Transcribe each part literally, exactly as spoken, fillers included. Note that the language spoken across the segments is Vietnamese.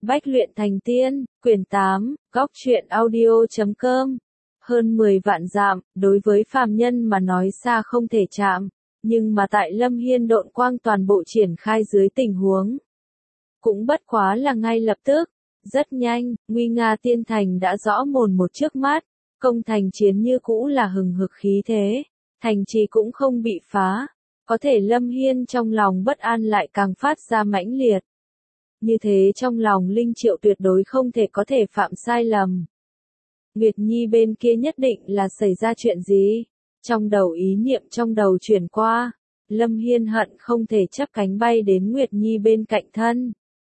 Bách luyện thành tiên, quyển tám, góc truyện audio chấm com. Hơn mười vạn dặm, đối với phàm nhân mà nói xa không thể chạm, nhưng mà tại Lâm Hiên độn quang toàn bộ triển khai dưới tình huống. Cũng bất quá là ngay lập tức, rất nhanh, nguy nga tiên thành đã rõ mồn một trước mắt, công thành chiến như cũ là hừng hực khí thế, thành trì cũng không bị phá, có thể Lâm Hiên trong lòng bất an lại càng phát ra mãnh liệt. Như thế trong lòng Linh Triệu tuyệt đối không thể có thể phạm sai lầm. Nguyệt Nhi bên kia nhất định là xảy ra chuyện gì? Trong đầu ý niệm trong đầu chuyển qua, Lâm Hiên hận không thể chắp cánh bay đến Nguyệt Nhi bên cạnh thân.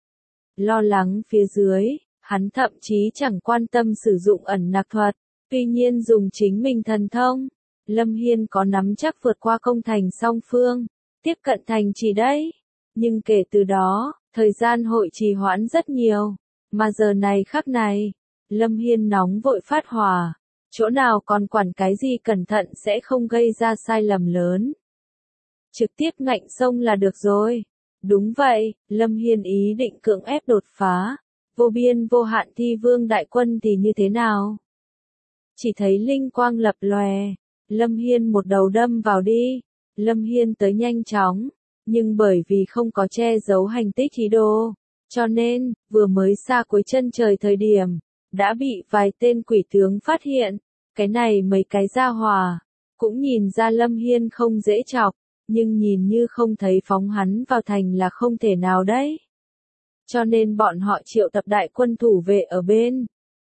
Lo lắng phía dưới, hắn thậm chí chẳng quan tâm sử dụng ẩn nặc thuật, tuy nhiên dùng chính mình thần thông. Lâm Hiên có nắm chắc vượt qua công thành song phương, tiếp cận thành trì đấy. Nhưng kể từ đó, thời gian hội trì hoãn rất nhiều, mà giờ này khắc này, Lâm Hiên nóng vội phát hỏa, chỗ nào còn quản cái gì cẩn thận sẽ không gây ra sai lầm lớn. Trực tiếp ngạnh sông là được rồi. Đúng vậy, Lâm Hiên ý định cưỡng ép đột phá, vô biên vô hạn thi vương đại quân thì như thế nào? Chỉ thấy linh quang lập lòe, Lâm Hiên một đầu đâm vào đi, Lâm Hiên tới nhanh chóng. Nhưng bởi vì không có che giấu hành tích ý đồ, cho nên, vừa mới xa cuối chân trời thời điểm, đã bị vài tên quỷ tướng phát hiện. Cái này mấy cái gia hỏa, cũng nhìn ra Lâm Hiên không dễ chọc, nhưng nhìn như không thấy phóng hắn vào thành là không thể nào đấy. Cho nên bọn họ triệu tập đại quân thủ vệ ở bên.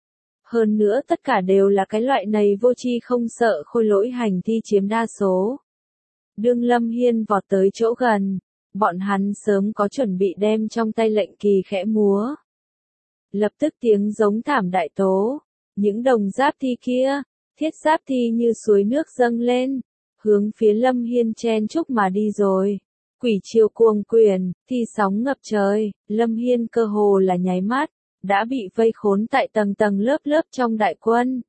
Hơn nữa tất cả đều là cái loại này vô tri không sợ khôi lỗi hành thi chiếm đa số. Đương Lâm Hiên vọt tới chỗ gần, bọn hắn sớm có chuẩn bị đem trong tay lệnh kỳ khẽ múa. Lập tức tiếng giống thảm đại tố, những đồng giáp thi kia, thiết giáp thi như suối nước dâng lên, hướng phía Lâm Hiên chen chúc mà đi rồi. Quỷ triều cuồng quyền, thi sóng ngập trời, Lâm Hiên cơ hồ là nháy mắt, đã bị vây khốn tại tầng tầng lớp lớp trong đại quân.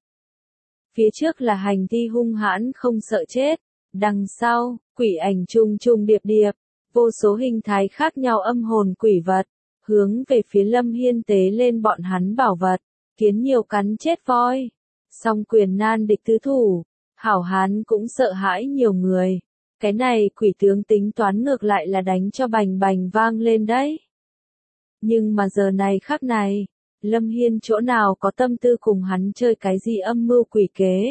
Phía trước là hành thi hung hãn không sợ chết. Đằng sau, quỷ ảnh trùng trùng điệp điệp, vô số hình thái khác nhau âm hồn quỷ vật, hướng về phía Lâm Hiên tế lên bọn hắn bảo vật, kiến nhiều cắn chết voi. Song quyền nan địch tứ thủ, hảo hán cũng sợ hãi nhiều người. Cái này quỷ tướng tính toán ngược lại là đánh cho bành bành vang lên đấy. Nhưng mà giờ này khắc này, Lâm Hiên chỗ nào có tâm tư cùng hắn chơi cái gì âm mưu quỷ kế.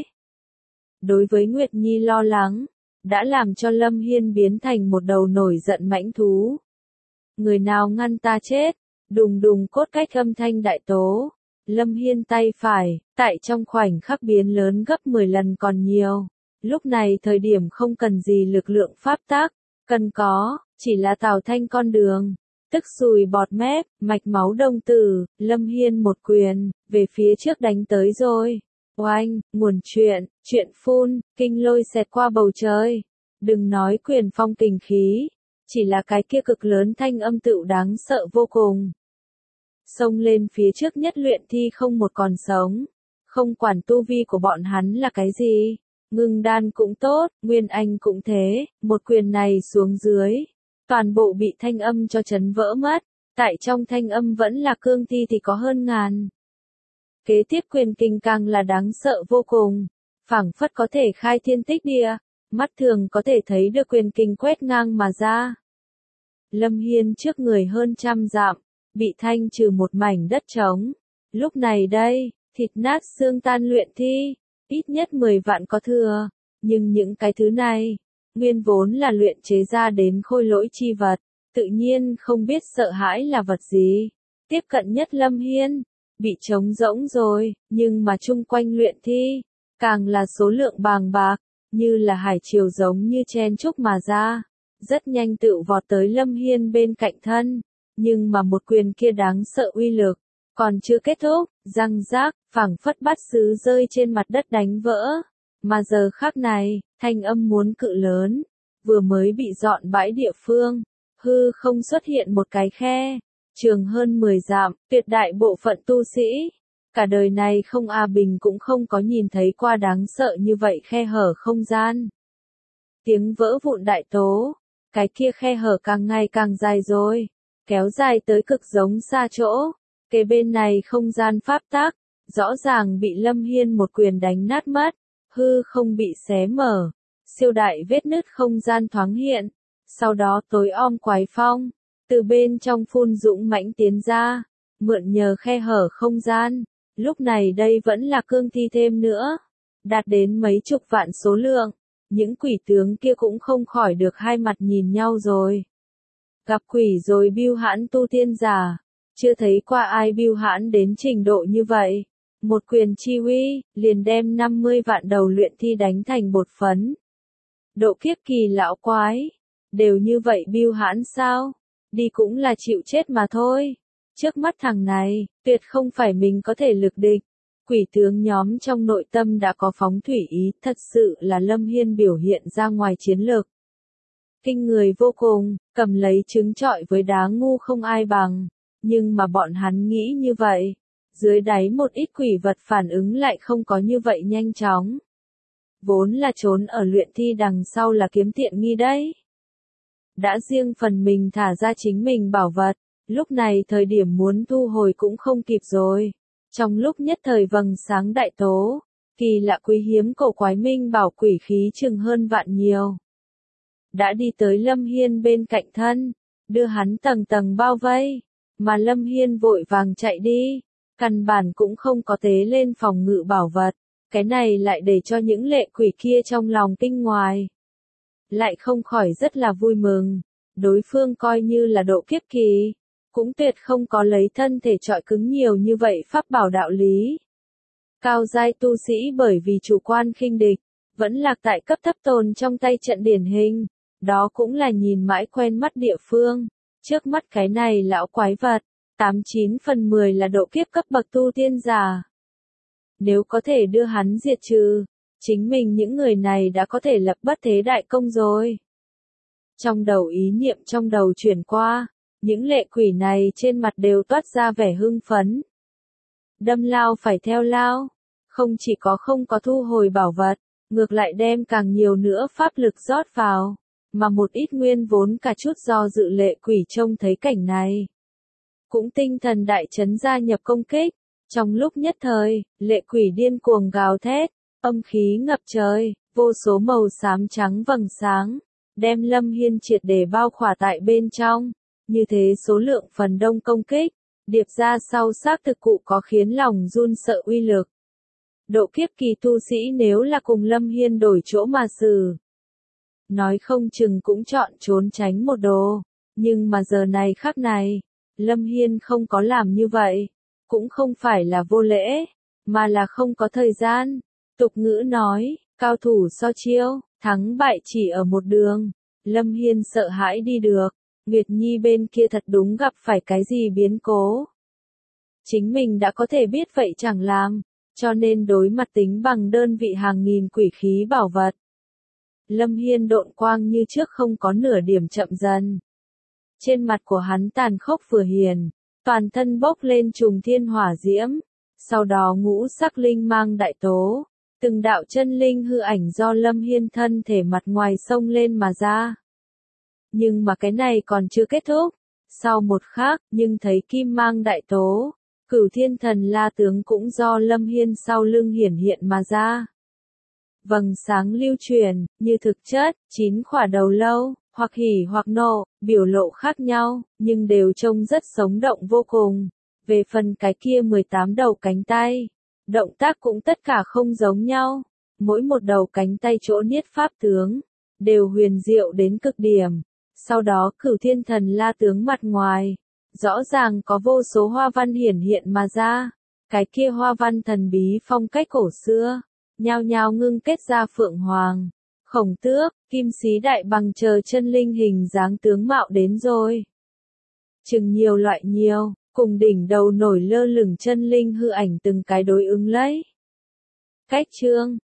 Đối với Nguyệt Nhi lo lắng, đã làm cho Lâm Hiên biến thành một đầu nổi giận mãnh thú. Người nào ngăn ta chết, đùng đùng cốt cách âm thanh đại tố. Lâm Hiên tay phải, tại trong khoảnh khắc biến lớn gấp mười lần còn nhiều. Lúc này thời điểm không cần gì lực lượng pháp tác, cần có, chỉ là tạo thanh con đường. Tức sùi bọt mép, mạch máu đồng tử, Lâm Hiên một quyền, về phía trước đánh tới rồi. Oanh, nguồn chuyện, chuyện phun, kinh lôi xẹt qua bầu trời. Đừng nói quyền phong kình khí, chỉ là cái kia cực lớn thanh âm tựu đáng sợ vô cùng. Xông lên phía trước nhất luyện thi không một còn sống. Không quản tu vi của bọn hắn là cái gì, ngưng đan cũng tốt, nguyên anh cũng thế, một quyền này xuống dưới, toàn bộ bị thanh âm cho chấn vỡ mất. Tại trong thanh âm vẫn là cương thi thì có hơn ngàn. Kế tiếp quyền kinh càng là đáng sợ vô cùng, phảng phất có thể khai thiên tích địa, mắt thường có thể thấy được quyền kinh quét ngang mà ra. Lâm Hiên trước người hơn trăm dặm, bị thanh trừ một mảnh đất trống. Lúc này đây, thịt nát xương tan luyện thi, ít nhất mười vạn có thừa, nhưng những cái thứ này, nguyên vốn là luyện chế ra đến khôi lỗi chi vật, tự nhiên không biết sợ hãi là vật gì. Tiếp cận nhất Lâm Hiên, bị trống rỗng rồi, nhưng mà chung quanh luyện thi, càng là số lượng bàng bạc, như là hải triều giống như chen chúc mà ra, rất nhanh tự vọt tới Lâm Hiên bên cạnh thân, nhưng mà một quyền kia đáng sợ uy lực, còn chưa kết thúc, răng rác, phảng phất bát sứ rơi trên mặt đất đánh vỡ, mà giờ khắc này, thanh âm muốn cự lớn, vừa mới bị dọn bãi địa phương, hư không xuất hiện một cái khe. Trường hơn mười dặm, tuyệt đại bộ phận tu sĩ, cả đời này không A Bình cũng không có nhìn thấy qua đáng sợ như vậy khe hở không gian. Tiếng vỡ vụn đại tố, cái kia khe hở càng ngày càng dài rồi, kéo dài tới cực giống xa chỗ, Kế bên này không gian pháp tắc, rõ ràng bị Lâm Hiên một quyền đánh nát mất, hư không bị xé mở, siêu đại vết nứt không gian thoáng hiện, sau đó tối om quái phong, từ bên trong phun dũng mãnh tiến ra, mượn nhờ khe hở không gian, lúc này đây vẫn là cương thi thêm nữa, đạt đến mấy chục vạn số lượng, những quỷ tướng kia cũng không khỏi được hai mặt nhìn nhau rồi. Gặp quỷ rồi bưu hãn tu tiên giả, chưa thấy qua ai bưu hãn đến trình độ như vậy. Một quyền chi uy, liền đem năm mươi vạn đầu luyện thi đánh thành bột phấn. Độ kiếp kỳ lão quái, đều như vậy bưu hãn sao? Đi cũng là chịu chết mà thôi. Trước mắt thằng này, tuyệt không phải mình có thể lực địch. Quỷ tướng nhóm trong nội tâm đã có phóng thủy ý, thật sự là Lâm Hiên biểu hiện ra ngoài chiến lược. Kinh người vô cùng, cầm lấy trứng trọi với đá ngu không ai bằng. Nhưng mà bọn hắn nghĩ như vậy. Dưới đáy một ít quỷ vật phản ứng lại không có như vậy nhanh chóng. Vốn là trốn ở luyện thi đằng sau là kiếm tiện nghi đấy. Đã riêng phần mình thả ra chính mình bảo vật, lúc này thời điểm muốn thu hồi cũng không kịp rồi. Trong lúc nhất thời vầng sáng đại tố, kỳ lạ quý hiếm cổ quái minh bảo quỷ khí chừng hơn vạn nhiều. Đã đi tới Lâm Hiên bên cạnh thân, đưa hắn tầng tầng bao vây, mà Lâm Hiên vội vàng chạy đi. Căn bản cũng không có tế lên phòng ngự bảo vật, cái này lại để cho những lệ quỷ kia trong lòng kinh ngoài. Lại không khỏi rất là vui mừng, đối phương coi như là độ kiếp kỳ, cũng tuyệt không có lấy thân thể trọi cứng nhiều như vậy pháp bảo đạo lý. Cao giai tu sĩ bởi vì chủ quan khinh địch, vẫn lạc tại cấp thấp tồn trong tay trận điển hình, đó cũng là nhìn mãi quen mắt địa phương, trước mắt cái này lão quái vật. tám chín phần mười là độ kiếp cấp bậc tu tiên giả. Nếu có thể đưa hắn diệt trừ, chính mình những người này đã có thể lập bất thế đại công rồi. Trong đầu ý niệm trong đầu chuyển qua, những lệ quỷ này trên mặt đều toát ra vẻ hưng phấn. Đâm lao phải theo lao, không chỉ có không có thu hồi bảo vật, ngược lại đem càng nhiều nữa pháp lực rót vào, mà một ít nguyên vốn cả chút do dự lệ quỷ trông thấy cảnh này. Cũng tinh thần đại chấn gia nhập công kích, trong lúc nhất thời, lệ quỷ điên cuồng gào thét, âm khí ngập trời, vô số màu xám trắng vầng sáng, đem Lâm Hiên triệt để bao khỏa tại bên trong, như thế số lượng phần đông công kích, điệp ra sau xác thực cụ có khiến lòng run sợ uy lực. Độ kiếp kỳ tu sĩ nếu là cùng Lâm Hiên đổi chỗ mà xử, nói không chừng cũng chọn trốn tránh một đồ, nhưng mà giờ này khắc này, Lâm Hiên không có làm như vậy, cũng không phải là vô lễ, mà là không có thời gian. Tục ngữ nói, cao thủ so chiêu, thắng bại chỉ ở một đường. Lâm Hiên sợ hãi đi được, Nguyệt Nhi bên kia thật đúng gặp phải cái gì biến cố. Chính mình đã có thể biết vậy chẳng làm, cho nên đối mặt tính bằng đơn vị hàng nghìn quỷ khí bảo vật. Lâm Hiên độn quang như trước không có nửa điểm chậm dần. Trên mặt của hắn tàn khốc vừa hiền, toàn thân bốc lên trùng thiên hỏa diễm, sau đó ngũ sắc linh mang đại tố, từng đạo chân linh hư ảnh do Lâm Hiên thân thể mặt ngoài xông lên mà ra. Nhưng mà cái này còn chưa kết thúc, sau một khắc, nhưng thấy kim mang đại tố, cửu thiên thần la tướng cũng do Lâm Hiên sau lưng hiển hiện mà ra. Vầng sáng lưu truyền, như thực chất, chín khỏa đầu lâu, hoặc hỉ hoặc nộ, biểu lộ khác nhau, nhưng đều trông rất sống động vô cùng. Về phần cái kia mười tám đầu cánh tay, động tác cũng tất cả không giống nhau. Mỗi một đầu cánh tay chỗ niết pháp tướng, đều huyền diệu đến cực điểm. Sau đó cửu thiên thần la tướng mặt ngoài, rõ ràng có vô số hoa văn hiển hiện mà ra. Cái kia hoa văn thần bí phong cách cổ xưa, nhao nhao ngưng kết ra phượng hoàng, khổng tước, kim xí đại bằng chờ chân linh hình dáng tướng mạo đến rồi. Chừng nhiều loại nhiều, cùng đỉnh đầu nổi lơ lửng chân linh hư ảnh từng cái đối ứng lấy. Cách chương